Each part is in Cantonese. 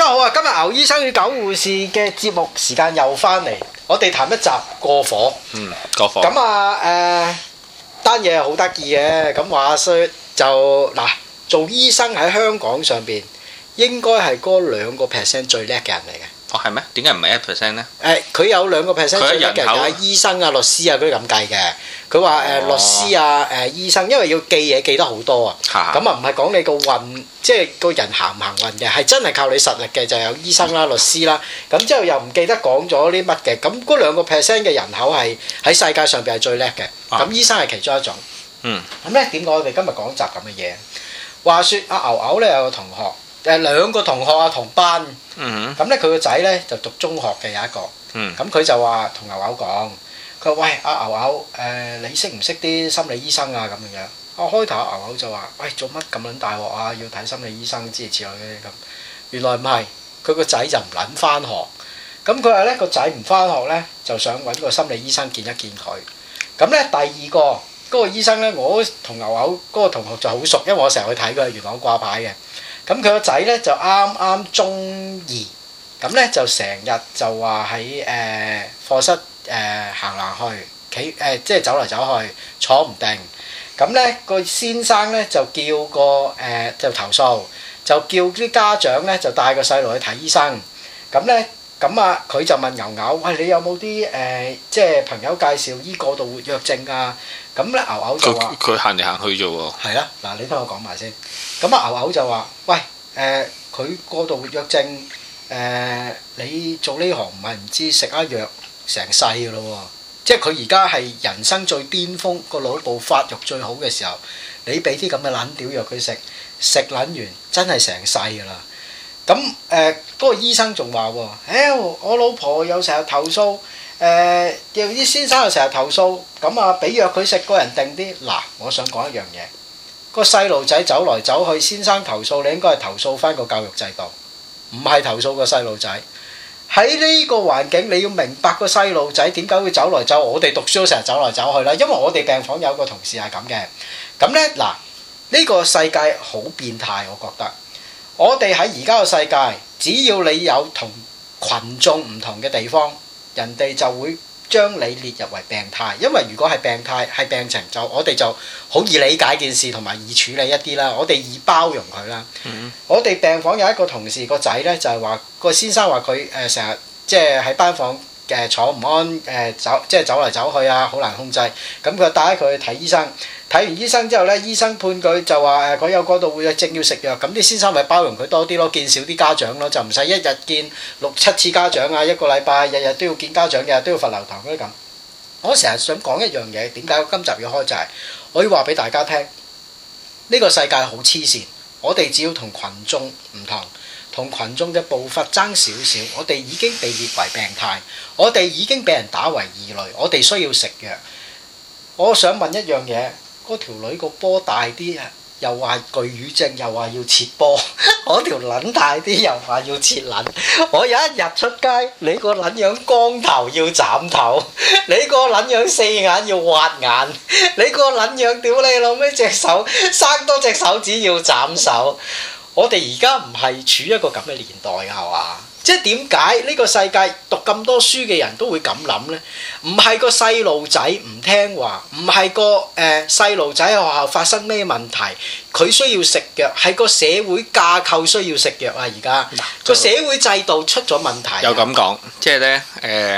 好啊！今日牛醫生與狗護士嘅節目時間又翻嚟，我哋談一集過火。 過火。 咁啊單嘢係好得意嘅。咁話說就嗱，做醫生喺香港上邊應該係嗰2% 最叻嘅人嚟嘅。 哦，係咩？點解唔係1%咧？ 佢有2% 最叻嘅人係醫生啊、律師啊嗰啲咁計嘅。佢話律師啊、醫生，因為要記嘢記得好多啊。咁啊唔係講你個運，即係個人行唔行運嘅，係真係靠你實力嘅，就有醫生啦、律師啦。咁之後又唔記得講咗啲乜嘅。咁嗰2% 嘅人口係喺世界上邊係最叻嘅。咁醫生係其中一種。咁咧點解我哋今日講集咁嘅嘢？話說阿牛牛咧有個同學。2個同學啊，同班，咁咧佢個仔咧就讀中學嘅有一個，咁佢就話同牛牛講，佢話喂阿牛牛，你識唔識啲心理醫生啊咁樣樣？我開頭阿牛牛就話，喂做乜咁撚大鑊啊？要睇心理醫生之類之類嘅咁，原來唔係，佢個仔就唔撚翻學，咁佢話咧個仔唔翻學咧就想揾個心理醫生見一見佢，咁咧第二個嗰個醫生咧，我同牛牛嗰個同學就好熟，因為我成日去睇佢係元朗掛牌嘅。咁佢個仔咧就啱啱中二，咁咧就成日就話喺課室行嚟去，即係走嚟走去，坐唔定。咁咧個先生咧就叫個就投訴，就叫啲家長咧就帶個細路去睇醫生。咁咧佢就問牛牛：喂，你有冇啲即係朋友介紹醫過度活躍症啊？咁咧牛牛就話： 佢行嚟行去啫喎。 係啦，嗱你聽我講埋先。咁啊牛牛就話：喂，佢過度活躍症，你做呢行唔係唔知食一藥成世噶咯喎！即係佢而家係人生最巔峰，個腦部發育最好嘅時候，你俾啲咁嘅撚屌藥佢食，食撚完真係成世噶啦！咁嗰個醫生仲話喎：我老婆又成日投訴。有啲先生又成日投訴，咁啊俾藥佢食，個人定啲。嗱，我想講一樣嘢，個細路仔走來走去，先生投訴，你應該係投訴翻個教育制度，唔係投訴個細路仔。喺呢個環境，你要明白個細路仔點解會走來走。我哋讀書都成日走來走去啦，因為我哋病房有個同事係咁嘅。咁呢，嗱，呢個世界好變態，我覺得。我哋喺而家個世界，只要你有同群眾唔同嘅地方。人哋就會將你列入為病態，因為如果係病態係病情，就我哋就好易理解件事同埋易處理一啲啦，我哋易包容佢啦。我哋病房有一個同事個仔咧，就係話個先生話佢成日即係喺班房坐唔安即係走嚟走去啊，好難控制。咁佢帶佢去睇醫生，睇完醫生之後咧，醫生判佢就話佢有過度活躍症要食藥，咁啲先生咪包容佢多啲咯，見少啲家長咯，就唔使一日見6-7次家長啊，一個禮拜日日都要見家長，日日都要罰留堂嗰啲咁。我成日想講一樣嘢，點解今集要開就係我要話俾大家聽，呢個世界好黐線，我哋只要同群眾唔同。同群眾嘅步伐爭少少，我哋已經被列為病態，我哋已經俾人打為異類，我哋需要食藥。我想問一樣嘢，嗰條女個波大啲，又話巨乳症，又話要切波；我條撚大啲，又話要切撚。我有一日出街，你個撚樣光頭要斬頭，你個撚樣4眼要挖眼，你個撚樣屌你老味隻手生多隻手指要斬手。我哋而家唔係處於一個咁嘅年代㗎，係嘛？即係點解呢個世界讀咁多書嘅人都會咁諗呢？唔係個細路仔唔聽話，唔係個細路仔喺學校發生咩問題，佢需要食藥，係個社會架構需要食藥啊！而家個社會制度出咗問題。 有咁講，即係呢，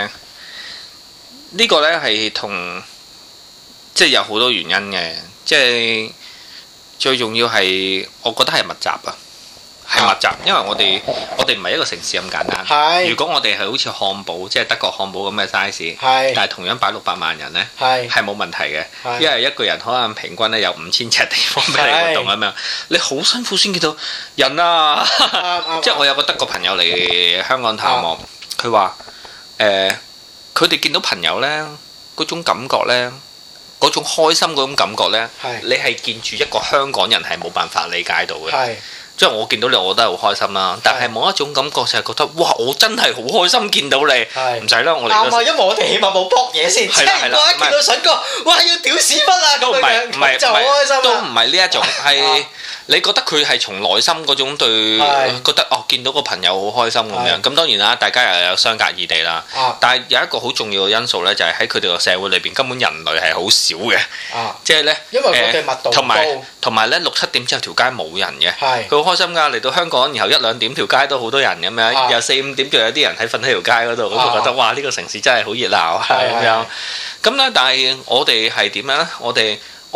呢個呢係同即係有好多原因嘅，即係最重要係我覺得係密集啊。係密集，因為我哋唔係一個城市咁簡單。如果我哋係好似漢堡，即係德國漢堡咁嘅 size，但係同樣擺600萬人呢，係冇問題嘅。因為一個人可能平均咧有5000尺地方俾你活動咁樣，你好辛苦先見到人啊！即係我有個德國朋友嚟香港探望，佢話佢哋見到朋友呢，嗰種感覺呢，嗰種開心嗰種感覺呢，你係見住一個香港人係冇辦法理解到嘅。 即係我見到你我都係好開心啦，但係冇一種感覺就係覺得哇我真係好開心見到你，唔使啦我哋啱啊，因為我哋起碼冇搏嘢先，即係我一見到筍哥，哇要屌屎忽啊咁樣，就好開心啦。 都唔係呢一種係。你覺得佢係從內心嗰種對覺得哦見到個朋友好開心咁樣，咁當然啦，大家又有相隔異地啦。但係有一個好重要嘅因素咧，就係喺佢哋個社會裏邊根本人類係好少嘅，即係咧， 因為佢哋密度高， 同埋咧6-7點之後條街冇人嘅，佢好開心㗎。嚟到香港，然後1-2點條街都好多人咁樣，又4-5點仲有啲人喺瞓喺條街嗰度，咁佢覺得哇呢個城市真係好熱鬧啊咁樣。咁咧，但係我哋係點樣咧？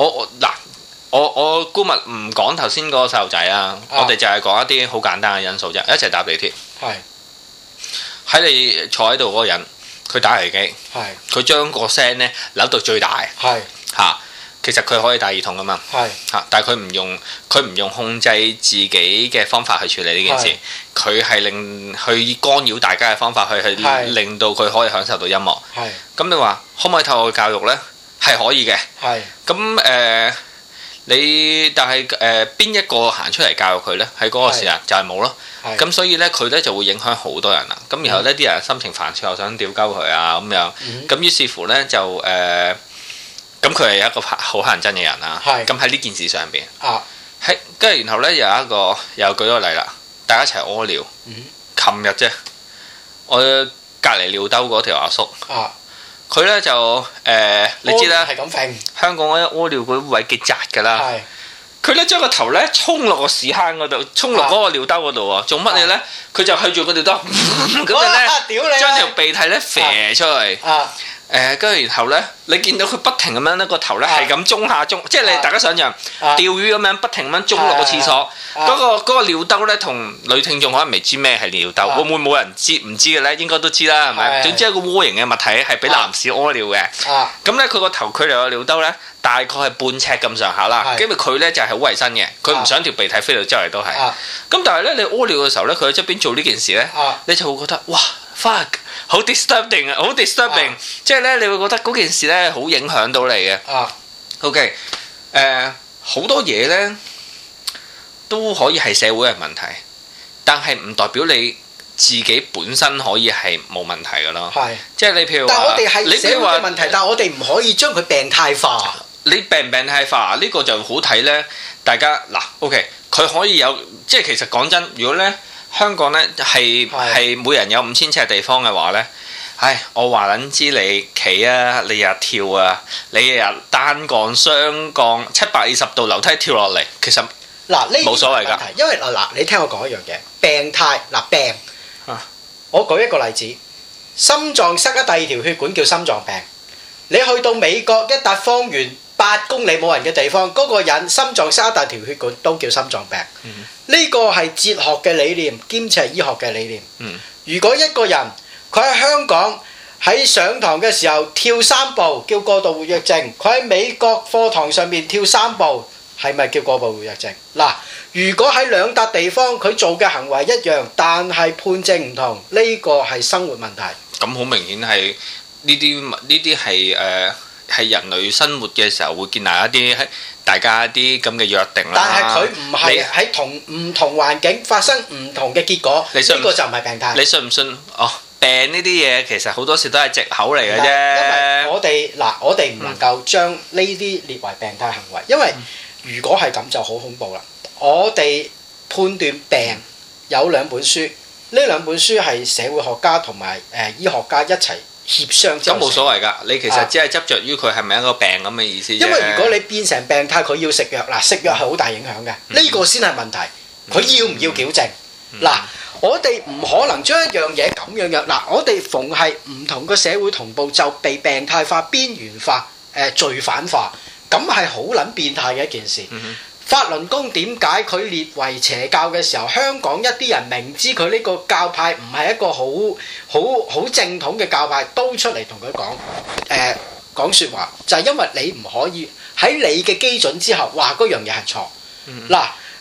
我姑勿唔講頭先嗰個細路仔啊，我哋就係講一啲好簡單嘅因素啫，一齊搭地鐵，喺你坐喺度嗰個人，佢打遊戲機，佢將個聲咧扭到最大，嚇，其實佢可以戴耳筒噶嘛，嚇，但係佢唔用控制自己嘅方法去處理呢件事，佢係去干擾大家嘅方法去令到佢可以享受到音樂，咁你話可唔可以透過教育咧？係可以嘅，咁但係邊一個行出嚟教育佢呢？喺嗰個時間就係冇咯。咁所以呢，佢呢就會影響好多人啦。咁然後呢啲人心情煩躁又想屌鳩佢啊咁樣。咁於是乎呢，就咁佢係一個好乞人憎嘅人啦。咁喺呢件事上邊，跟住然後呢，又舉個例啦，大家一齊屙尿。琴日啫，我隔離尿兜嗰條阿叔。佢咧就你知啦，香港嗰啲屙尿嗰啲位幾窄㗎啦。佢咧將個頭咧衝落個屎坑嗰度，衝落嗰個尿兜嗰度喎。做乜嘢咧？佢就去住個尿兜，咁樣咧將條鼻涕咧射出去。跟住然後咧，你見到佢不停咁樣咧個頭咧係咁中下中，即係你大家想象釣魚咁樣不停咁樣中落個廁所。嗰個尿兜咧，同女聽眾可能未知咩係尿兜，會唔會冇人唔知嘅咧？應該都知啦，係咪？總之一個窩形嘅物體係俾男士屙尿嘅。咁咧佢個頭距離個尿兜咧大概係半尺咁上下啦。因為佢咧就係好衞生嘅，佢唔想條鼻涕飛到周圍都係。咁但係咧你屙尿嘅時候咧，佢喺側邊做呢件事咧，你就會覺得哇 fuck 好 disturbing 啊，好 disturbing，即係咧你會覺得嗰件事咧好影響到你嘅。OK，好多嘢咧都可以係社會嘅問題，但係唔代表你自己本身可以係冇問題㗎咯。即係你譬如話，但係我哋係社會嘅問題，但係我哋唔可以將佢病態化。你病唔病態化呢個就好睇咧。大家嗱 OK，佢可以有即係其實講真，如果咧香港咧係每人有5000尺地方嘅話咧，唉，我話撚知你企啊，你日跳啊，你日單槓雙槓720度樓梯跳落嚟，其實嗱呢冇所謂㗎。 因為嗱你聽我講一樣嘢，病態嗱病，我舉一個例子，心臟塞咗第二條血管叫心臟病。你去到美國一笪方圓8公里冇人嘅地方，嗰個人心臟塞一大條血管都叫心臟病。呢個係哲學嘅理念，兼且係醫學嘅理念。如果一個人佢喺香港喺上堂嘅時候跳3步叫過度活躍症，佢喺美國課堂上面跳3步係咪叫過度活躍症？嗱，如果喺兩笪地方佢做嘅行為一樣，但係判證唔同，呢個係生活問題。 咁好明顯係呢啲係人類生活嘅時候會建立一啲大家一啲咁嘅約定啦。 但係佢唔係喺唔同環境發生唔同嘅結果，呢個就唔係病態。 你信唔信？哦，病呢啲嘢其實好多時都係藉口嚟嘅啫。 因為我哋唔能夠將呢啲列為病態行為，因為如果係咁就好恐怖啦。我哋判斷病有2本書，呢2本書係社會學家同埋醫學家一齊協商之後。咁冇所謂㗎，你其實只係執着於佢係咪一個病咁嘅意思啫。 因為如果你變成病態，佢要食藥嗱，食藥係好大影響嘅，呢個先係問題。佢要唔要矯正？嗱，我哋唔可能將一樣嘢咁樣嘅嗱，我哋逢係唔同嘅社會同步就被病態化、邊緣化、罪犯化，咁係好撚變態嘅一件事。法輪功點解佢列為邪教嘅時候，香港一啲人明知佢呢個教派唔係一個好正統嘅教派，都出嚟同佢講説話，就係因為你唔可以喺你嘅基準之後話嗰樣嘢係錯。嗱，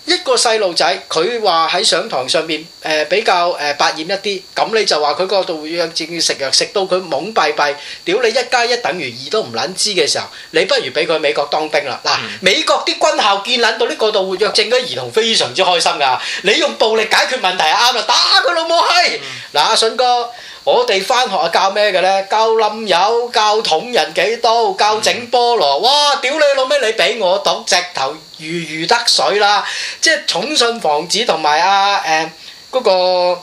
一個細路仔，佢話喺上堂上邊比較百厭一啲，咁你就話佢嗰度會有正食藥，食到佢懵閉閉，屌你1+1=2都唔撚知嘅時候，你不如俾佢美國當兵啦。嗱，美國啲軍校見撚到啲過度活躍症嘅兒童非常之開心㗎，你用暴力解決問題係啱啦，打佢老母閪！嗱，阿筍哥。我哋翻學係教咩嘅咧？教冧友，教捅人幾刀，教整菠蘿。哇！屌你老味，你俾我讀直頭如得水啦！即係重信房子同埋嗰個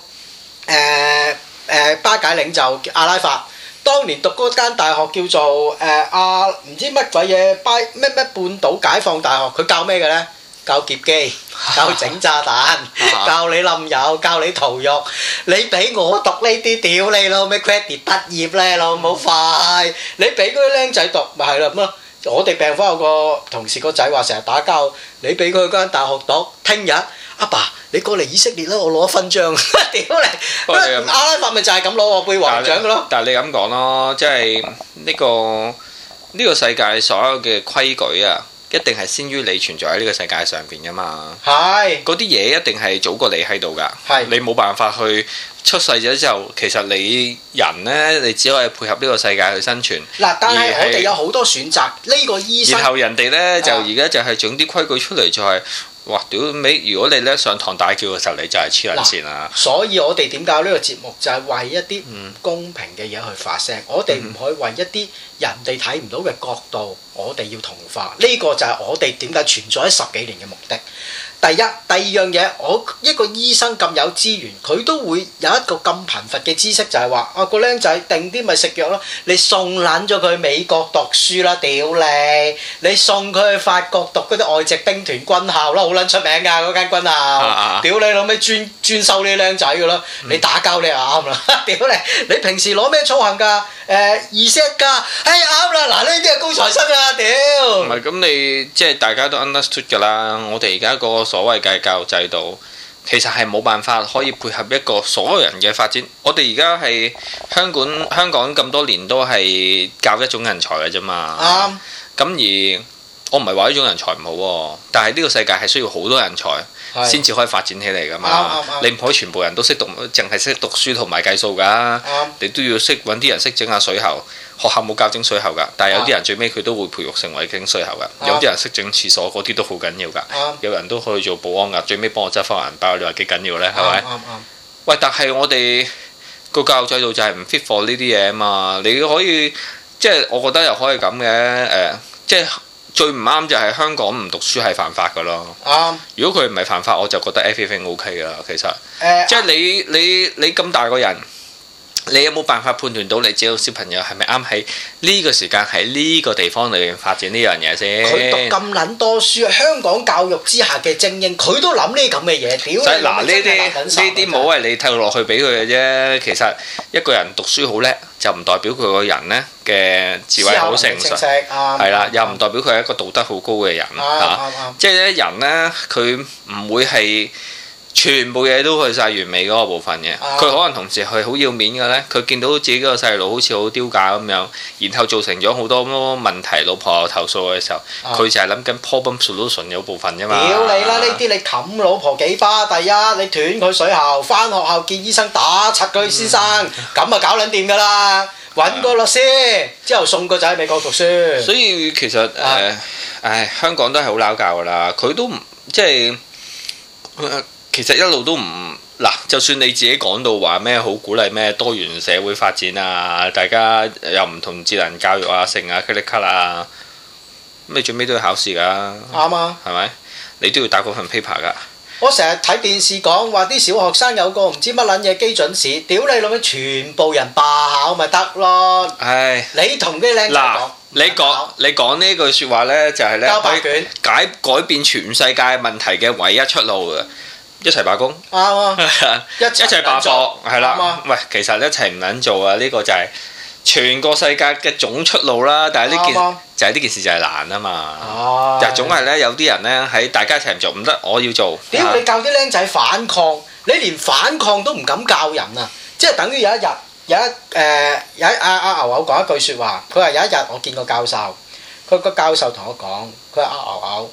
巴解領袖阿拉法，當年讀嗰間大學叫做唔知乜鬼嘢咩半島解放大學，佢教咩嘅咧？教劫機，教整炸彈，教你冧友，教你屠肉。你俾我讀呢啲，屌你老味 credit 畢業咧，老母快！你俾嗰啲僆仔讀，咪係啦咁咯。我哋病房有個同事個仔話成日打交，你俾佢去間大學讀，聽日阿爸你過嚟以色列啦，我攞勳章。屌你！阿拉法咪就係咁攞我貝華獎嘅咯。 但係你咁講咯，即係呢個世界所有嘅規矩啊！一定係先於你存在喺呢個世界上邊噶嘛，係嗰啲嘢一定係早過你喺度噶，係你冇辦法去出世咗之後，其實你人呢，你只可以配合呢個世界去生存。嗱， 但係我哋有好多選擇，呢個醫生， 然後人哋呢，就而家就係整啲規矩出嚟，就係哇屌尾！如果你咧上堂大叫嘅時候，你就係黐撚線啦。 所以我哋點搞呢個節目就係為一啲唔公平嘅嘢去發聲，我哋唔可以為一啲人哋睇唔到嘅角度，我哋要同化。呢個就係我哋點解存在咗10幾年嘅目的。第一、第二樣嘢，我一個醫生咁有資源，佢都會有一個咁貧乏嘅知識，就係話個僆仔定啲咪食藥咯。你送撚咗佢去美國讀書啦，屌你！你送佢去法國讀嗰啲外籍兵團軍校啦，好撚出名㗎嗰間軍校。屌你老味專收呢啲僆仔㗎咯，你打交你就啱啦。屌你！你平時攞咩操行㗎？2set㗎，啱啦！嗱呢啲係高材生啊，屌！ 唔係咁你即係大家都 understood 㗎啦，我哋而家個所謂嘅教育制度，其實係冇辦法可以配合一個所有人嘅發展。我哋而家係香港咁多年都係教一種人才嘅啫嘛。咁而我唔係話呢種人才唔好喎，但係呢個世界係需要好多人才先至可以發展起嚟㗎嘛。你唔可以全部人都識讀，淨係識讀書同埋計數㗎。你都要識揾啲人識整下水喉。學校冇教整水喉㗎，但係有啲人最尾佢都會培育成為整水喉㗎。有啲人識整廁所，嗰啲都好緊要㗎。有人都可以做保安㗎，最尾幫我執翻銀包，你話幾緊要呢？係咪？喂，但係我哋個教育制度就係唔 fit for 呢啲嘢啊嘛。你可以即係我覺得又可以咁嘅即係最唔啱就係香港唔讀書係犯法㗎咯。如果佢唔係犯法，我就覺得 everything OK 㗎啦。其實即係你咁大個人。你有冇辦法判斷到你自己個小朋友係咪啱喺呢個時間喺呢個地方裏面發展呢樣嘢先？ 佢讀咁撚多書，香港教育之下嘅精英，佢都諗呢咁嘅嘢。屌你！ 嗱呢啲冇係你透落去俾佢嘅啫。其實一個人讀書好叻，就唔代表佢個人呢嘅智慧好成熟，係啦，又唔代表佢係一個道德好高嘅人嚇。即係咧人呢，佢唔會係。全部嘢都去晒完美嗰個部分嘅，佢可能同時係好要面嘅呢。佢見到自己個細路好似好丟架咁樣，然後造成咗好多問題，老婆有投訴嘅時候，佢就係諗緊 problem solution 有部分啫嘛。 屌你啦！呢啲你冚老婆幾巴？第一，你斷佢水喉，翻學校見醫生打柒佢先生，咁啊搞撚掂㗎啦！揾個律師，之後送個仔去美國讀書。 所以其實香港都係好撈教㗎啦，佢都唔即係。其實一路都唔嗱，就算你自己講到話咩好鼓勵咩多元社會發展啊，大家又唔同智能教育啊、成啊、click 啊，咁你最尾都要考試㗎。啱啊，係咪？你都要打嗰份 paper 㗎。 我成日睇電視講話啲小學生有個唔知乜撚嘢基準試，屌你老味，全部人罷考咪得咯。唉，你同啲靚仔講。 你講呢句説話呢，就係呢， 交白卷改變全世界問題嘅唯一出路嘅。一齊罷工， 啱啊！ 一齊罷課，係啦。喂，其實一齊唔撚做啊！呢個就係全個世界嘅總出路啦。但係呢件就係呢件事就係難啊嘛。就總係咧，有啲人咧喺大家一齊唔做唔得，我要做。 屌你教啲僆仔反抗，你連反抗都唔敢教人啊！即係等於有一日有阿牛牛講一句説話，佢話有一日我見個教授，佢個教授同我講，佢話阿牛牛，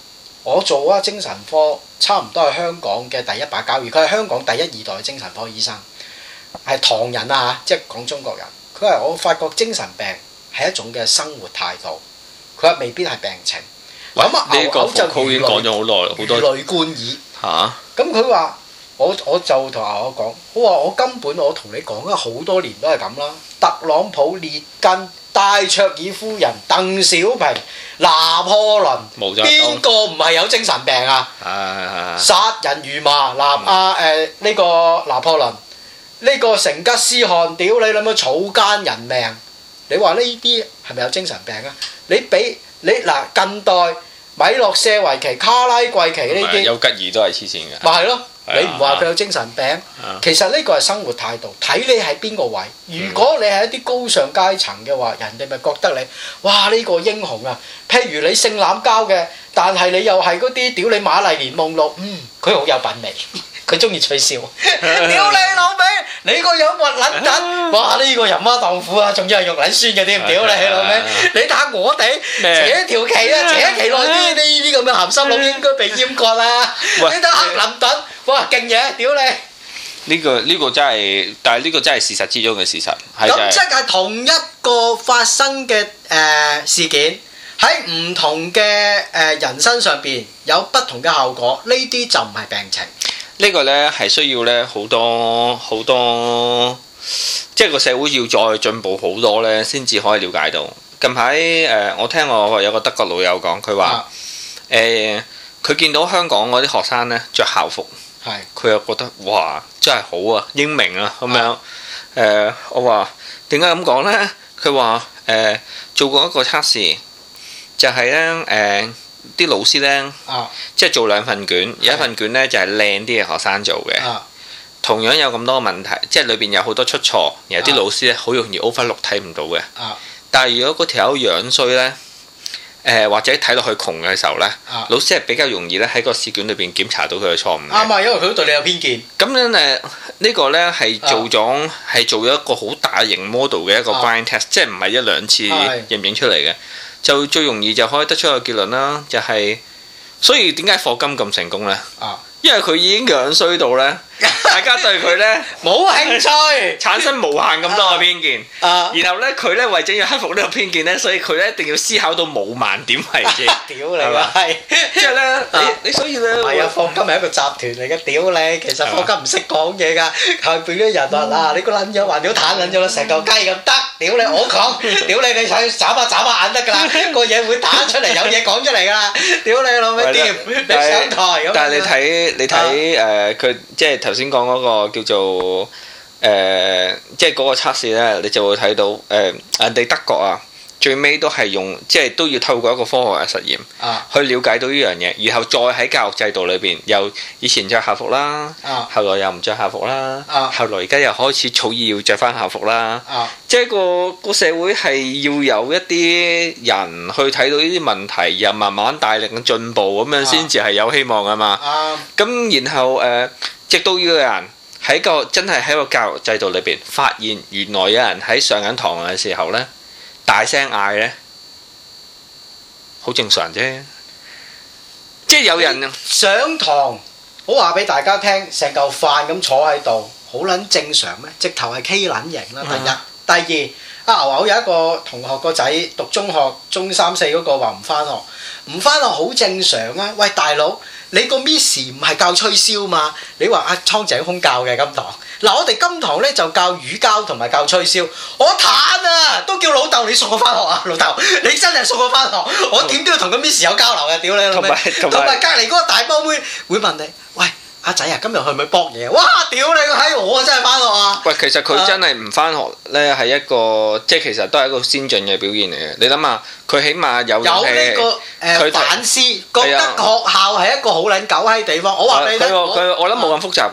我做啊精神科，差唔多係香港嘅第一把交椅。佢係香港第一二代精神科醫生，係唐人啊嚇，即係講中國人。佢話我發覺精神病係一種嘅生活態度，佢話未必係病情。咁啊呢個就已經講咗好耐，好多如雷貫耳嚇。 咁佢話我就同牛牛講，我話我根本我同你講咗好多年都係咁啦。特朗普、列根、戴卓爾夫人、鄧小平、拿破崙，邊個唔係有精神病啊？殺人如麻，呢個拿破崙，呢個成吉思汗，屌你諗乜草菅人命？你話呢啲係咪有精神病啊？你嗱近代米洛舍維奇、卡拉季奇呢啲， 丘吉爾都係黐線嘅。 咪係咯？你唔話佢有精神病，其實呢個係生活態度，睇你喺邊個位。如果你係一啲高尚階層嘅話，人哋咪覺得你哇呢個英雄啊！譬如你性濫交嘅，但係你又係嗰啲屌你瑪麗蓮夢露，佢好有品味，佢中意吹簫。屌你老味，你個樣核撚緊，哇呢個人媽當虎啊，仲要係肉撚酸嘅添，屌你老味！你睇下我哋扯條旗啊，扯旗內啲咁嘅鹹濕佬應該被閹割啦。你睇克林頓。哇！勁嘢，屌你！ 呢個真係，但係呢個真係事實之中嘅事實。 咁即係同一個發生嘅事件，喺唔同嘅人身上邊有不同嘅效果，呢啲就唔係病情。 呢個呢係需要呢好多，即係個社會要再進步好多呢，先至可以了解到。近排我聽我有個德國老友講，佢話佢見到香港嗰啲學生呢着校服。佢又覺得哇，真係好啊，英明啊咁樣。我話點解咁講呢？佢話做過一個測試，就係呢啲老師呢，即係做兩份卷，有一份卷呢就係靚啲嘅學生做嘅，同樣有咁多問題，即係裏邊有好多出錯，然後啲老師呢好容易 overlook 睇唔到嘅。但係如果嗰條友樣衰呢，或者睇落去窮嘅時候呢，老師係比較容易咧喺個試卷裏邊檢查到佢嘅錯誤。 啱啊，因為佢都對你有偏見。 咁樣呢個呢係做咗一個好大型 model 嘅一個 blind test，即係唔係一兩次認唔認出嚟嘅，就最容易就可以得出個結論啦，就係所以點解霍金咁成功呢？因為佢已經樣衰到呢，大家對佢呢冇興趣， 產生無限咁多嘅偏見。然後呢，佢呢為咗要克服呢個偏見呢，所以佢呢一定要思考到冇盲點為止。 屌你啊！係， 即係呢，你所以呢， 唔係啊，霍金係一個集團嚟嘅。屌你，其實霍金唔識講嘢㗎，後邊啲人話你個撚樣還屌攤撚咗啦，成嚿雞咁得。屌你，我講，屌你睇眨下眼得㗎啦，個嘢會打出嚟，有嘢講出嚟㗎啦。屌你老味掂，你上台咁。 但係你睇佢即係頭先講嗰個叫做即係嗰個測試咧，你就會睇到人哋德國啊，最尾都係用即係都要透過一個科學嘅實驗去了解到呢樣嘢，然後再喺教育制度裏邊，又以前着校服啦，後來又唔着校服啦，後來而家又開始草擬要着翻校服啦，即係個社會係要有一啲人去睇到呢啲問題，又慢慢大力嘅進步咁樣先至係有希望㗎嘛。咁然後直到呢個人真係喺個教育制度裏邊發現，原來有人喺上緊堂嘅時候呢，大聲嗌呢，好正常啫。即係有人上堂，我話俾大家聽，成嚿飯咁坐喺度，好撚正常咩？直頭係 K 撚型啦。第一，第二，牛牛有一個同學個仔讀中學，中三四嗰個話唔返學，唔返學好正常啊。喂，大佬，你個 Miss 唔係教吹簫嘛？你話阿蒼井空教嘅金堂，嗱我哋金堂咧就教乳膠同埋教吹簫。我彈啊，都叫老豆你送我返學啊，老豆你真係送我返學，我點都要同個 Miss 有交流嘅，屌你老味！同埋隔離嗰個大波妹會問你，喂阿仔啊，今日去唔去搏嘢？哇！屌你個閪，我真係返學啊！ 喂，其實佢真係唔返學咧，係一個即係其實都係一個先進嘅表現嚟嘅。你諗下，佢起碼有呢個反思，覺得學校係一個好撚狗閪地方。我話你聽， 我諗冇咁複雜嘅。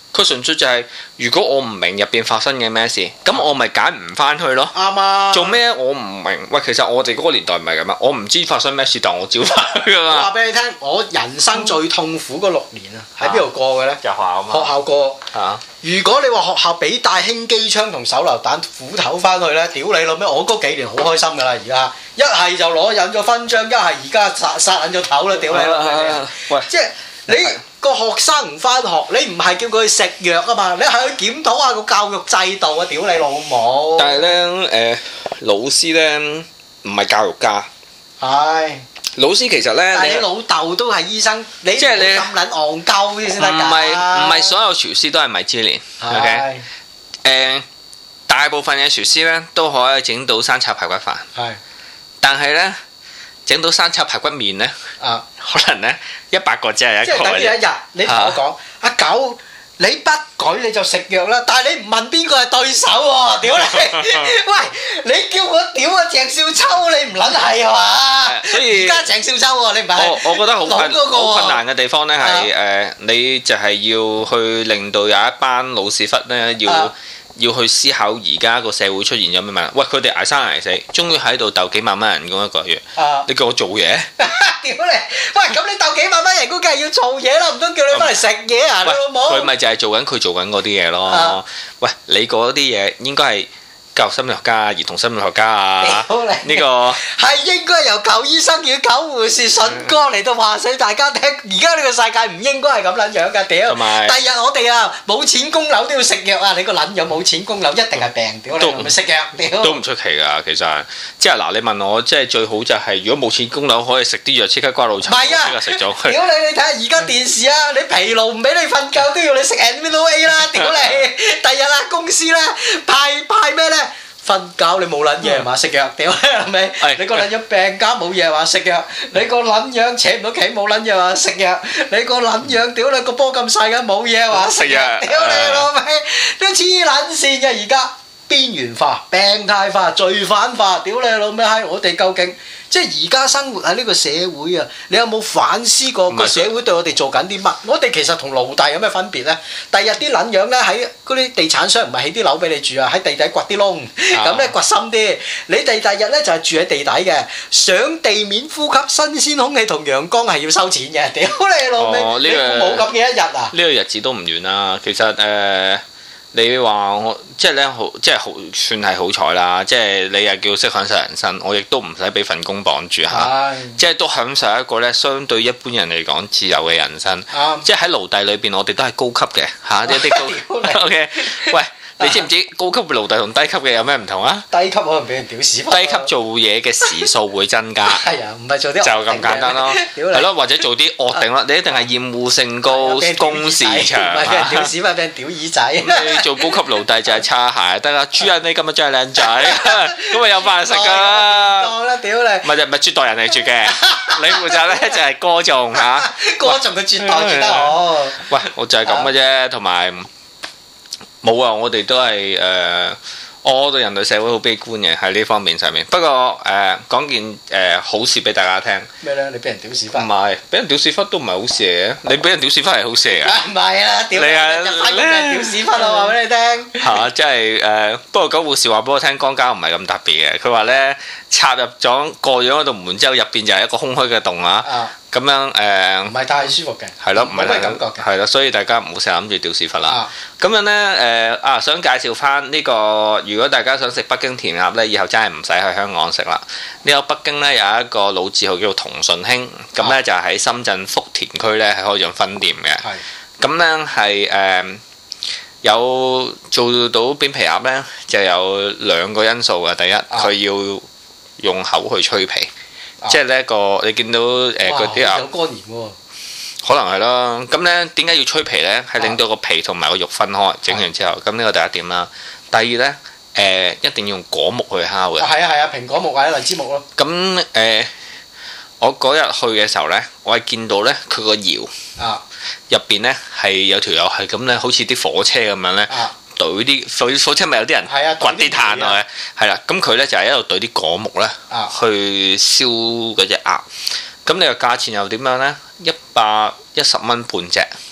佢純粹就係如果我唔明入邊發生嘅咩事，咁我咪揀唔翻去咯。 啱啊！ 做咩我唔明？喂，其實我哋嗰個年代唔係咁啊，我唔知發生咩事，但我照翻去噶嘛。 話俾你聽，我人生最痛苦嗰6年啊，喺邊度過嘅咧？ 入學校啊嘛。 學校過。 嚇！ 如果你話學校俾帶輕機槍同手榴彈斧頭翻去咧，屌你老咩！我嗰幾年好開心噶啦，而家一係就攞引咗勳章，一係而家殺引咗頭啦，屌你老味！ 喂， 即係你個學生唔翻學，你唔係叫佢去食藥啊嘛，你係去檢討下個教育制度啊！屌你老母！ 但係咧老師咧唔係教育家。 係。 老師其實咧， 但係你老豆都係醫生，你即係你咁撚戇鳩先得㗎。 唔係所有廚師都係米芝蓮。OK。大部分嘅廚師咧都可以整到生炒排骨飯。 係。但係咧整到生炒排骨麵咧，可能咧100個只係一個。 即係等於一日，你同我講，阿狗，你不舉你就食藥啦，但係你唔問邊個係對手喎？屌你！喂，你叫我屌啊鄭少秋，你唔撚係啊嘛？ 所以而家鄭少秋喎，你唔係。 我覺得好困難嘅地方咧係你就係要去令到有一班老屎忽咧要去思考而家個社會出現咗咩問題。喂，佢哋捱生捱死，終於喺度鬥幾萬蚊人工一個月。你叫我做嘢？ 屌你！喂，咁你鬥幾萬蚊人工，梗係要做嘢啦，唔通叫你翻嚟食嘢啊？你老母！ 佢咪就係做緊佢做緊嗰啲嘢咯。喂，你嗰啲嘢應該係教育心理學家、兒童心理學家啊。呢個係應該由舊醫生與舊護士順哥嚟到話死大家聽。而家呢個世界唔應該係咁撚樣㗎，屌！第日我哋啊冇錢供樓都要食藥啊！你個撚樣冇錢供樓一定係病，屌你咪食藥，屌！ 都唔出奇㗎，其實即係嗱，你問我即係最好就係如果冇錢供樓可以食啲藥即刻瓜老襯，即刻食咗佢。 屌你！你睇下而家電視啊，你疲勞唔俾你瞓覺都要你食 NMA 啦，屌你！第日啊公司咧派咩咧？瞓覺你冇撚嘢係嘛？食藥屌係咪？你個撚樣病假冇嘢話食藥，你個撚樣扯唔到企冇撚嘢話食藥，你個撚樣屌你個波咁細嘅冇嘢話食藥，屌你老味都黐撚線嘅而家邊緣化、病態化、罪犯化，屌你老味閪！我哋究竟即係而家生活喺呢個社會啊？你有冇反思過個社會對我哋做緊啲乜？我哋其實同奴隸有咩分別咧？第日啲撚樣咧喺嗰啲地產商唔係起啲樓俾你住啊，喺地底掘啲窿，咁咧掘深啲。你哋第日咧就係住喺地底嘅，上地面呼吸新鮮空氣同陽光係要收錢嘅。屌你老味！你冇咁嘅一日啊？ 呢個日子都唔遠啦。其實你話我即係咧好，即係好算係好彩啦。即係你又叫識享受人生，我亦都唔使俾份工綁住嚇，即係都享受一個咧相對一般人嚟講自由嘅人生。即係喺奴隸裏邊，我哋都係高級嘅嚇，一啲高。OK， 喂。你知唔知高級嘅奴隸同低級嘅有咩唔同啊？ 低級可能俾人屌屎忽。 低級做嘢嘅時數會增加。 係啊，唔係做啲就咁簡單咯。係咯，或者做啲惡定啦，你一定係厭惡性高、工時長。 唔係俾人屌屎忽，俾人屌耳仔。 你做高級奴隸就係擦鞋得啦。豬人你今日真係靚仔，咁咪有飯食㗎啦。 當啦，屌你！ 唔係絕代人嚟絕嘅，你負責咧就係歌頌嚇。 歌頌佢絕代絕得好。 喂，我就係咁嘅啫，同埋。冇啊！我哋都係我對人類社會好悲觀嘅喺呢方面上面。不過講件好事俾大家聽。 咩咧？你俾人屌屎忽？ 唔係，俾人屌屎忽都唔係好事嚟嘅。你俾人屌屎忽係好事嚟㗎。 唔係啊！屌你啊！就快啲俾人屌屎忽啊！話俾你聽。 嚇！即係不過嗰護士話俾我聽，肛交唔係咁特別嘅。佢話咧插入咗過咗嗰道門之後，入邊就係一個空虛嘅洞啊。咁樣唔係太舒服嘅。 係咯，唔係感覺嘅。 係咯，所以大家唔好成日諗住屌屎忽啦。咁樣咧想介紹翻呢個，如果大家想食北京填鴨咧，以後真係唔使去香港食啦。呢個北京咧有一個老字號叫做同順興，咁咧就喺深圳福田區咧係開咗分店嘅。係。咁咧係有做到扁皮鴨咧，就有2個因素嘅。第一，佢要用口去吹皮。即係呢一個，你見到嗰啲鴨有乾鹽喎， 可能係啦。咁咧點解要吹皮咧？係令到個皮同埋個肉分開，整完之後，咁呢個第一點啦。第二咧，一定要用果木去烤嘅。 係啊，蘋果木或者荔枝木咯。 咁我嗰日去嘅時候咧，我係見到咧佢個窯入邊咧係有條友係咁咧，好似啲火車咁樣咧。懟啲火車咪有啲人掘啲炭落去，係啦，咁佢咧就係一路懟啲果木咧去燒嗰隻鴨。咁你個價錢又點樣咧？110蚊半隻。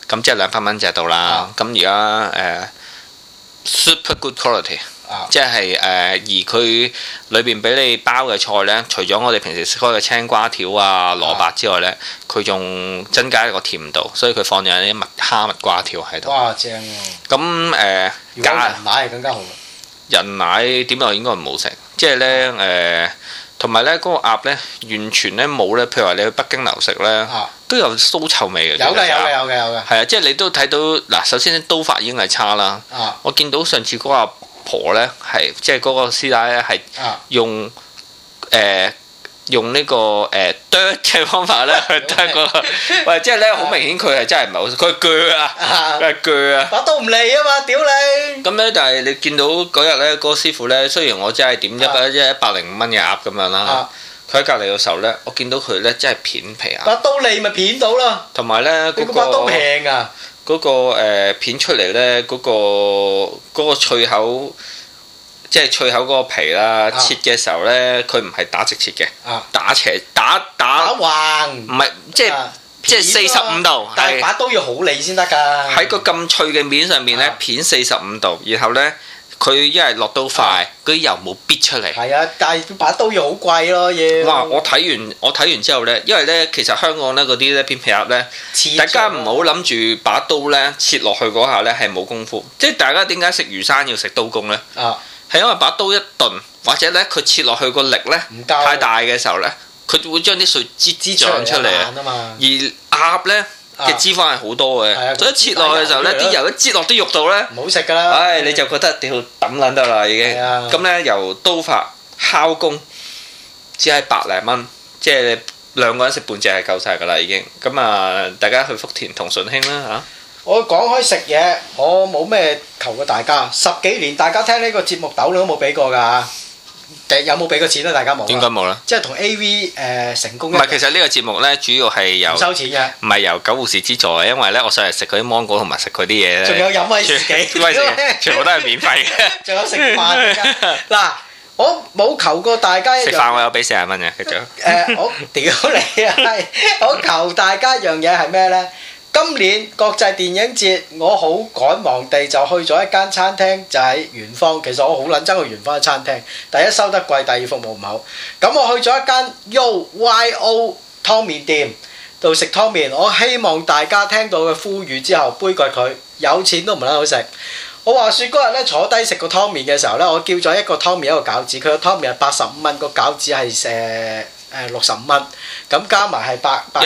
咁即係200蚊隻到啦。咁而家super good quality。即係而佢裏邊俾你包嘅菜呢，除咗我哋平時食開嘅青瓜條啊、蘿蔔之外呢，佢仲增加一個甜度，所以佢放咗啲蝦蜜瓜條喺度。 哇，正喎！ 咁如果人奶係更加好。 人奶點又應該唔好食，即係呢，同埋呢嗰個鴨呢，完全呢冇呢。譬如話你去北京樓食呢，都有騷臭味嘅。有嘅。係啊，即係你都睇到嗱，首先刀法已經係差啦。我見到上次嗰個婆咧係即係嗰個師奶咧係用呢個剁嘅方法咧去剁嗰個，喂，即係咧好明顯佢係真係唔係好，佢係鋸啊，佢係鋸啊，把刀唔利啊嘛，屌你！咁咧，但係你見到嗰日咧，嗰個師傅咧，雖然我真係點105蚊嘅鴨咁樣啦，佢喺隔離嘅時候咧，我見到佢咧真係片皮啊，把刀利咪片到咯，同埋咧嗰個把刀平啊！嗰個片出嚟呢，嗰個脆口，即係脆口嗰個皮啦，切嘅時候呢，佢唔係打直切嘅，打斜打橫，唔係即係45度，但係把刀要好利先得㗎。喺個咁脆嘅面上面呢，片45度，然後呢，佢一係落刀快，嗰啲油冇逼出嚟。係啊，但係把刀要好貴咯，要。哇！我睇完之後呢，因為呢，其實香港呢嗰啲呢片皮鴨呢，大家唔好諗住把刀呢切落去嗰下呢係冇功夫。即係大家點解食魚生要食刀工呢？係因為把刀一鈍，或者呢佢切落去個力呢太大嘅時候呢，佢會將啲水擠長出嚟啊。而鴨呢嘅脂肪係好多嘅，所以切落去嘅時候呢，啲油一擠落啲肉度呢，唔好食㗎啦。唉，你就覺得屌抌撚得啦已經。咁呢，由刀法烤工，只係100零蚊，即係2個人食半隻係夠晒㗎啦已經。咁啊，大家去福田同順興啦嚇。我講開食嘢，我冇咩求過大家。10幾年大家聽呢個節目豆你都冇俾過㗎。有冇俾過錢啊？大家冇。應該冇啦。即係同 AV 成功。唔係，其實呢個節目呢，主要係由收錢嘅，唔係由狗護士資助嘅，因為呢，我上嚟食嗰啲芒果同埋食嗰啲嘢咧，仲有飲威士忌，全部都係免費嘅。仲有食飯嗱，我冇求過大家一樣。食飯我有俾40蚊嘅，繼續。我屌你啊！我求大家一樣嘢係咩呢？今年國際電影節，我好趕忙地就去咗一間餐廳，就喺元芳。其實我好撚憎去元芳嘅餐廳，第一收得貴，第二服務唔好。咁我去咗一間 YO 湯麵店度食湯麵。我希望大家聽到嘅呼籲之後，杯葛佢，有錢都唔撚好食。我話説嗰日咧坐低食個湯麵嘅時候咧，我叫咗一個湯麵一個餃子，佢個湯麵係85蚊，個餃子係65蚊，咁加埋係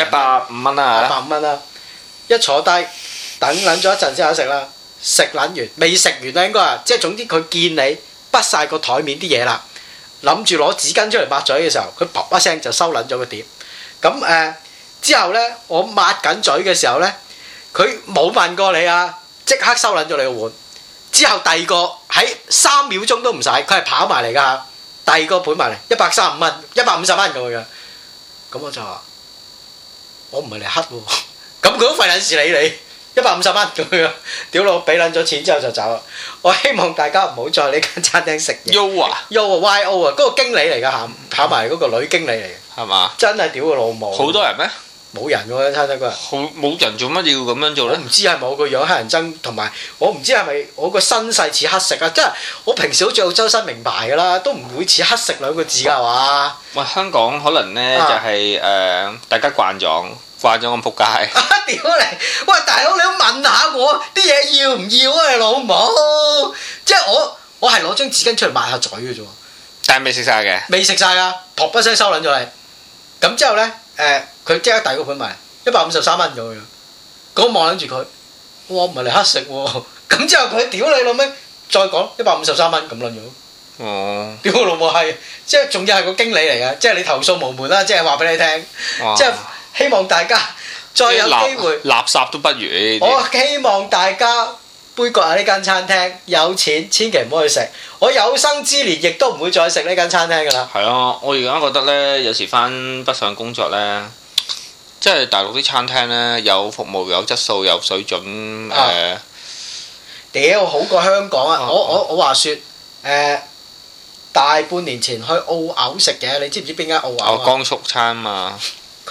150蚊啦，150蚊啦。一坐低等撚咗一陣先有得食啦，食撚完未食完啦應該啊，即係總之佢見你畢晒個台面啲嘢啦，諗住攞紙巾出嚟抹嘴嘅時候，佢噗一聲就收撚咗個碟。咁之後呢，我抹緊嘴嘅時候呢，佢冇問過你啊，即刻收撚咗你個碗。之後第二個喺3秒鐘都唔使，佢係跑埋嚟㗎嚇。第二個盤埋嚟135蚊、150蚊咁樣。咁我就話：我唔係嚟乞喎。咁佢都費撚事理你，150蚊咁樣，屌佬俾撚咗錢之後就走。我希望大家唔好再喺呢間餐廳食嘢。YO 啊，YO 啊，嗰個經理嚟㗎，跑埋嗰個女經理嚟嘅，係嘛？真係屌個老母！好多人咩？冇人喎，間餐廳嗰日。冇人做乜要咁樣做咧？我唔知係咪我個樣乞人憎，同埋我唔知係咪我個身世似乞食啊！即係我平時好似澳洲新名牌㗎啦，都唔會似乞食2個字㗎係嘛？喂，香港可能咧就係大家慣咗咁仆街。屌你！喂，大佬你都問下我啲嘢要唔要啊？你老母！即係我係攞張紙巾出嚟抹下嘴嘅啫喎。但係未食晒嘅。未食晒㗎，噗一聲收撚咗你。咁之後咧佢即刻遞個盤埋153蚊咁樣。咁我望撚住佢，我唔係嚟乞食喎。咁之後佢屌你老味，再講153蚊咁撚咗。哦。屌老母係，即係仲要係個經理嚟嘅，即係你投訴無門啦，即係話俾你聽，即係。希望大家再有機會，垃圾都不如。我希望大家杯葛下呢間餐廳，有錢千祈唔好去食。我有生之年亦都唔會再食呢間餐廳㗎啦。係啊，我而家覺得呢，有時返北上工作呢，即係大陸啲餐廳呢，有服務有質素有水準屌好過香港啊！我話説大半年前去澳牛食嘅，你知唔知邊間澳牛啊？江蜀餐嘛。佢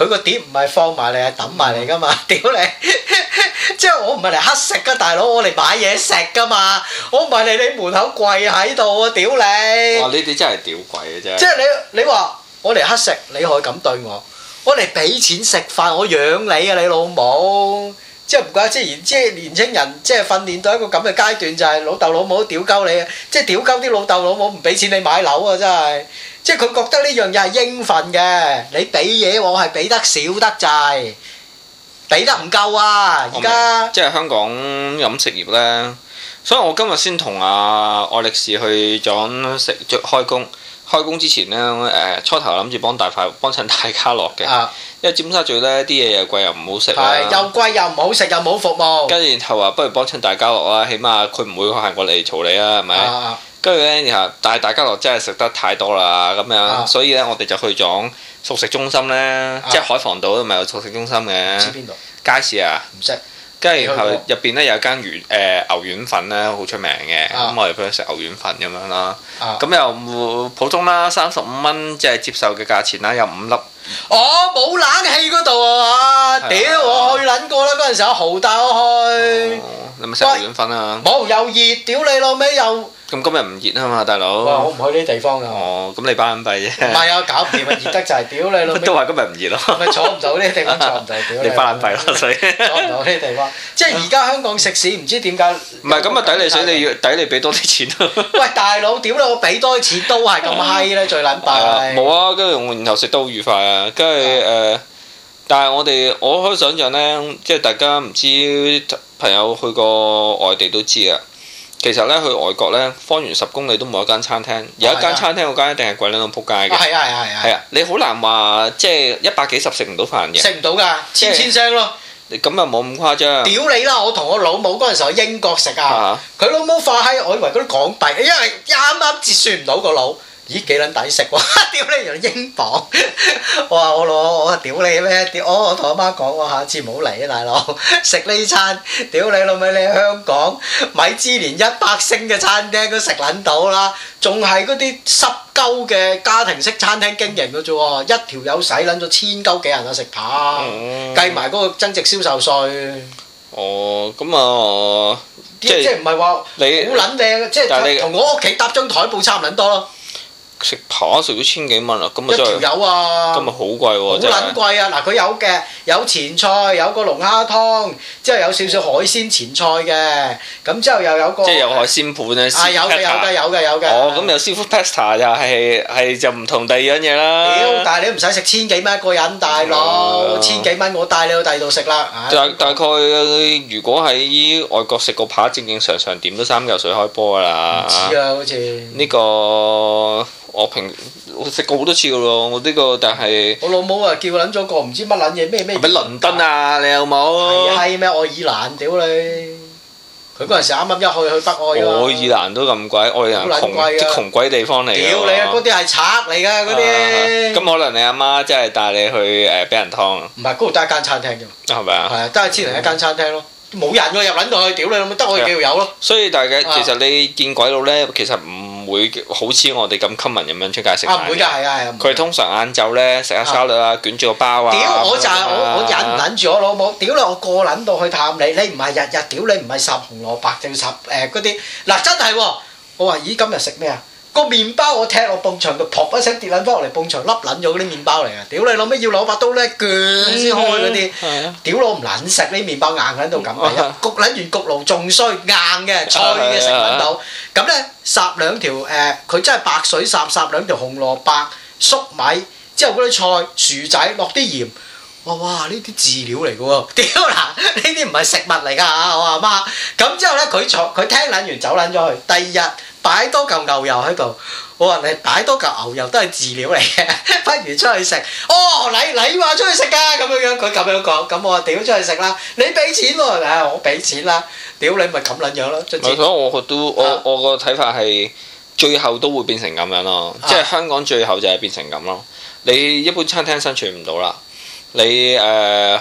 佢個碟唔係放埋嚟係抌埋嚟噶嘛，屌你！即係我唔係嚟乞食噶，大佬，我嚟買嘢食噶嘛，我唔係嚟你門口跪喺度啊，屌你！ 哇！呢啲真係屌鬼嘅啫。 即係你話我嚟乞食，你可以咁對我，我嚟俾錢食飯，我養你啊，你老母！即係唔怪，即係年青人，即係訓練到一個咁嘅階段，就係老豆老母都屌鳩你啊！即係屌鳩啲老豆老母唔俾錢你買樓啊！真係，即係佢覺得呢樣嘢係應份嘅，你俾嘢我係俾得少得滯，俾得唔夠啊！而家即係香港飲食業呢，所以我今日先同阿愛力士去咗開工。開工之前呢，初頭諗住幫襯大家樂嘅，因為尖沙咀呢啲嘢又貴又唔好食啦， 又貴又唔好食又冇服務。 跟住然後話不如幫襯大家樂啦，起碼佢唔會行過嚟嘈你啊，係咪？跟住呢，然後但係大家樂真係食得太多啦咁樣，所以呢，我哋就去咗熟食中心呢，即係海防道都咪有熟食中心嘅。唔知邊度？街市啊？唔識。跟住然後入邊咧有間牛丸粉咧好出名嘅，咁我哋去食牛丸粉咁樣啦。咁又普通啦，35蚊即係接受嘅價錢啦，有5粒。 冇冷氣嗰度啊！屌我去撚過啦，嗰陣時阿豪帶我去。 你咪食牛丸粉啊？ 冇又熱，屌你老味又。 咁今日唔熱啊嘛，大佬。 我唔去呢啲地方㗎。 咁你巴撚閉啫。唔係啊，搞唔掂啊，熱得就係屌你老味。 都話今日唔熱咯。 咪坐唔到呢啲地方，坐唔到屌你巴撚閉咯，所以。 坐唔到呢啲地方，即係而家香港食肆唔知點解。 唔係咁啊，抵你死，你要抵你俾多啲錢咯。 喂，大佬，屌你！我俾多啲錢都係咁閪咧，最撚閉。 冇啊，跟住然後食得好愉快啊，跟住但係我可以想象呢，即係大家唔知朋友去過外地都知啊。其實呢，去外國呢，方圓10公里都冇一間餐廳，有一間餐廳嗰間一定係貴撚到撲街嘅。係啊，你好難話即係100幾十食唔到飯嘅。食唔到㗎，千聲咯。咁又冇咁誇張。屌你啦！我同我老母嗰陣時喺英國食啊，佢老母化閪，我以為嗰啲港幣，因為啱啱折算唔到個腦。咦，幾撚抵食喎！屌你，原來英鎊。我話屌你咩？我同阿媽講，我下次唔好嚟啊，大佬！食呢餐，屌你老味！你喺香港米芝蓮100星嘅餐廳都食撚到啦，仲係嗰啲濕鳩嘅家庭式餐廳經營嘅啫喎，一條友使撚咗千鳩幾人啊食扒，計埋嗰個增值銷售稅。咁啊，即係唔係話好撚靚？即係同我屋企搭張台布差唔撚多咯。食扒食咗千幾蚊啊！咁啊真係一條友啊！今日好貴喎，好撚貴啊！嗱，佢有嘅有前菜，有個龍蝦湯，之後有少少海鮮前菜嘅，咁之後又有個即係有海鮮盤咧。有嘅。咁有師傅 pasta 就係就唔同第二樣嘢啦。屌！但係你唔使食千幾蚊一個人，大佬千幾蚊我帶你去第二度食啦。大概如果喺外國食個扒正常點都3嚿水開波㗎啦。唔知啊，好似呢個。我食過好多次噶咯，我呢個但係我老母啊叫撚咗個唔知乜撚嘢咩？係咪倫敦啊？你有冇？係咩？愛爾蘭屌你！佢嗰陣時啱啱去北愛啊！愛爾蘭都咁貴，愛爾蘭窮鬼地方嚟。屌你啊！嗰啲係賊嚟㗎嗰啲。咁可能你阿媽真係帶你去俾人劏啊？唔係，嗰度得一間餐廳啫嘛。係咪啊？係啊，得係千零一間餐廳咯。冇人喎，入撚到去，屌你老母，得我哋幾條友咯。所以大家其實你見鬼佬咧，其實唔會好似我哋咁 common 咁樣出街食飯。唔會㗎，係啊。佢通常晏晝咧食下沙律啊，捲住個包啊。屌！我就係我忍唔撚住我老母，屌你！我過撚到去探你，你唔係日日屌你唔係烚紅蘿蔔定烚嗰啲嗱真係喎！我話咦今日食咩啊？個麵包我踢落埲牆度，噗一聲跌撚翻落嚟，埲牆笠撚咗嗰啲麵包嚟啊！屌你老味要攞把刀咧鋸先開嗰啲，屌我唔撚食呢麵包硬喺度咁，焗撚完焗爐仲衰硬嘅脆嘅食撚到，咁咧烚兩條佢真係白水烚兩條紅蘿蔔粟米，之後嗰啲菜薯仔落啲鹽，哇！呢啲飼料嚟嘅喎，屌嗱呢啲唔係食物嚟㗎嚇，我阿媽。咁之後咧佢聽撚完走撚咗去，第二日。擺多嚿牛油喺度，我話你擺多嚿牛油都係飼料嚟嘅，不如出去食。你話出去食㗎咁樣，佢咁樣講，咁我話屌出去食啦，你俾錢喎，我俾錢啦，屌你咪咁撚樣咯。所以我個睇法係最後都會變成咁樣咯，即係香港最後就係變成咁咯。你一般餐廳生存唔到啦，你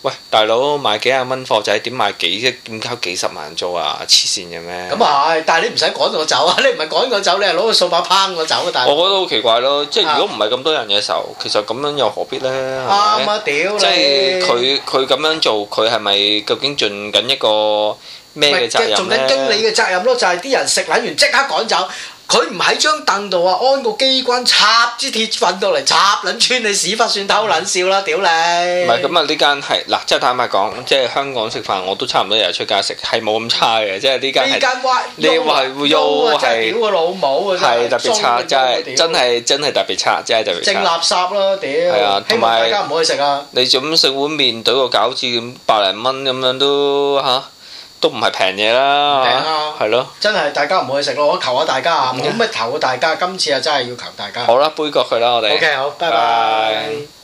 喂，大佬買幾廿蚊貨仔，點買點交幾十萬租啊？黐線嘅咩？ 咁啊係，但係你唔使趕我走啊！你唔係趕我走，你係攞個掃把拚我走啊！大佬， 我覺得好奇怪咯，即係如果唔係咁多人嘅時候，其實咁樣又何必咧？ 啱啊！屌你！ 即係佢咁樣做，佢係咪究竟盡緊一個咩嘅責任咧？ 盡緊經理嘅責任咯，就係啲人食撚完即刻趕走。佢唔喺張凳度啊，安個機關插支鐵棍到嚟插撚穿你屎忽算偷撚笑啦！屌你！ 唔係咁啊！呢間係嗱，即係坦白講，即係香港食飯我都差唔多日日出街食，係冇咁差嘅，即係呢間係。呢間你話係會喐係屌個老母啊！係特別差，真係特別差，真係特別差。正垃圾咯，屌！係啊，同埋大家唔好去食啊！你做咁食碗麵對個餃子咁百零蚊咁樣都嚇。都唔係平嘢啦，平啊，係咯，真係大家唔好去食咯，我求下大家啊，冇乜求大家，今次啊真係要求大家。好啦，杯葛佢啦，我哋。OK，好，拜拜。